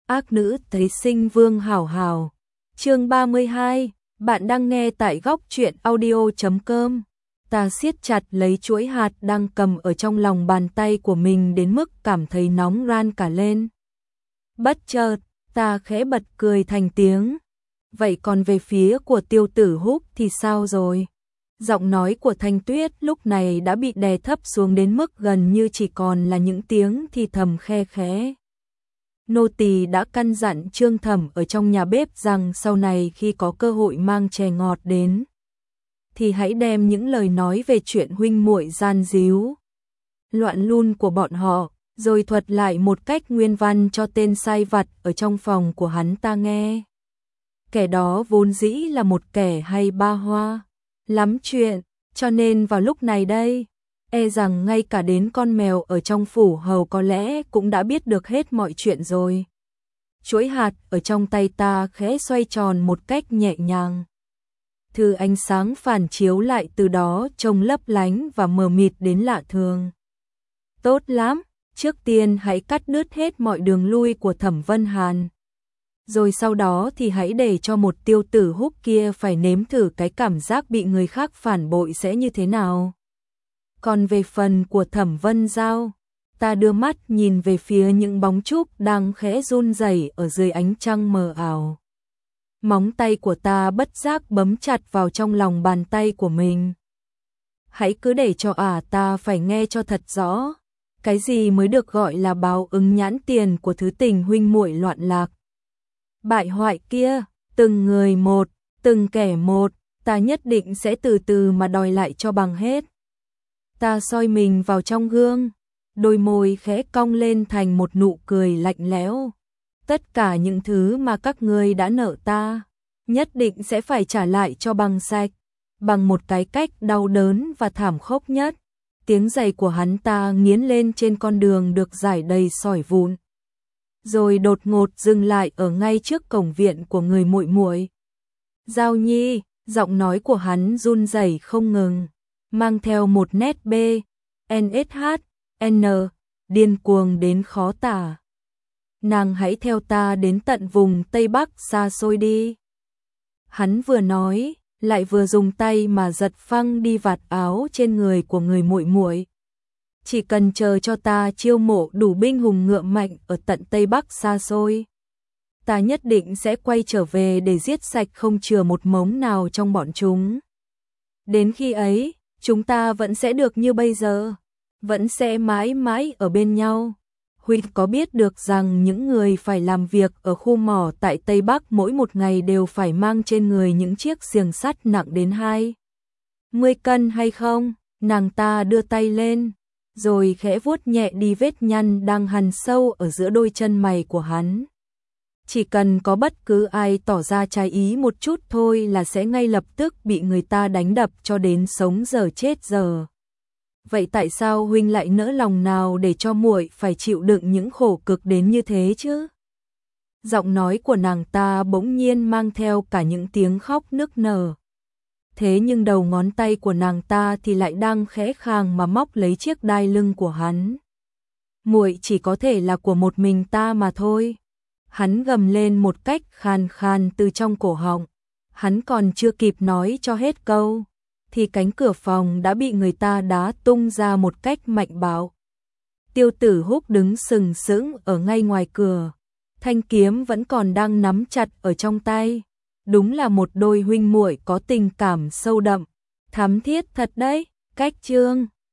Ác nữ thấy sinh vương hảo hảo. Chương 32, bạn đang nghe tại góc truyện audio.com. Ta siết chặt lấy chuỗi hạt đang cầm ở trong lòng bàn tay của mình đến mức cảm thấy nóng ran cả lên. Bất chợt, ta khẽ bật cười thành tiếng. Vậy còn về phía của Tiêu Tử Húc thì sao rồi? Giọng nói của Thanh Tuyết lúc này đã bị đè thấp xuống đến mức gần như chỉ còn là những tiếng thì thầm khe khẽ. Nô tỳ đã căn dặn Trương Thẩm ở trong nhà bếp rằng sau này khi có cơ hội mang chè ngọt đến thì hãy đem những lời nói về chuyện huynh muội gian díu loạn luân của bọn họ, rồi thuật lại một cách nguyên văn cho tên sai vặt ở trong phòng của hắn ta nghe. Kẻ đó vốn dĩ là một kẻ hay ba hoa lắm chuyện, cho nên vào lúc này đây, e rằng ngay cả đến con mèo ở trong phủ hầu có lẽ cũng đã biết được hết mọi chuyện rồi. Chuỗi hạt ở trong tay ta khẽ xoay tròn một cách nhẹ nhàng. Thứ ánh sáng phản chiếu lại từ đó trông lấp lánh và mờ mịt đến lạ thường. Tốt lắm, trước tiên hãy cắt đứt hết mọi đường lui của Thẩm Vân Hàn. Rồi sau đó thì hãy để cho một Tiêu Tử Húc kia phải nếm thử cái cảm giác bị người khác phản bội sẽ như thế nào. Còn về phần của Thẩm Vân Giao, ta đưa mắt nhìn về phía những bóng trúc đang khẽ run rẩy ở dưới ánh trăng mờ ảo. Móng tay của ta bất giác bấm chặt vào trong lòng bàn tay của mình. Hãy cứ để cho ta phải nghe cho thật rõ, cái gì mới được gọi là báo ứng nhãn tiền của thứ tình huynh muội loạn lạc. Bại hoại kia, từng người một, từng kẻ một, ta nhất định sẽ từ từ mà đòi lại cho bằng hết. Ta soi mình vào trong gương, đôi môi khẽ cong lên thành một nụ cười lạnh lẽo. Tất cả những thứ mà các ngươi đã nợ ta, nhất định sẽ phải trả lại cho bằng sạch, bằng một cái cách đau đớn và thảm khốc nhất. Tiếng giày của hắn ta nghiến lên trên con đường được rải đầy sỏi vụn, rồi đột ngột dừng lại ở ngay trước cổng viện của người muội muội. Giao Nhi, giọng nói của hắn run rẩy không ngừng, mang theo một nét NSH, điên cuồng đến khó tả. Nàng hãy theo ta đến tận vùng Tây Bắc xa xôi đi. Hắn vừa nói, lại vừa dùng tay mà giật phăng đi vạt áo trên người của người muội muội. Chỉ cần chờ cho ta chiêu mộ đủ binh hùng ngựa mạnh ở tận Tây Bắc xa xôi, ta nhất định sẽ quay trở về để giết sạch không chừa một mống nào trong bọn chúng. Đến khi ấy, chúng ta vẫn sẽ được như bây giờ, vẫn sẽ mãi mãi ở bên nhau. Huynh có biết được rằng những người phải làm việc ở khu mỏ tại Tây Bắc mỗi một ngày đều phải mang trên người những chiếc xiềng sắt nặng đến 20 cân hay không? Nàng ta đưa tay lên, rồi khẽ vuốt nhẹ đi vết nhăn đang hằn sâu ở giữa đôi chân mày của hắn. Chỉ cần có bất cứ ai tỏ ra trái ý một chút thôi là sẽ ngay lập tức bị người ta đánh đập cho đến sống dở chết dở. Vậy tại sao huynh lại nỡ lòng nào để cho muội phải chịu đựng những khổ cực đến như thế chứ? Giọng nói của nàng ta bỗng nhiên mang theo cả những tiếng khóc nức nở. Thế nhưng đầu ngón tay của nàng ta thì lại đang khẽ khàng mà móc lấy chiếc đai lưng của hắn. Muội chỉ có thể là của một mình ta mà thôi. Hắn gầm lên một cách khàn khàn từ trong cổ họng. Hắn còn chưa kịp nói cho hết câu thì cánh cửa phòng đã bị người ta đá tung ra một cách mạnh bạo. Tiêu Tử Húc đứng sừng sững ở ngay ngoài cửa, thanh kiếm vẫn còn đang nắm chặt ở trong tay. Đúng là một đôi huynh muội có tình cảm sâu đậm, thắm thiết thật đấy. Cách chương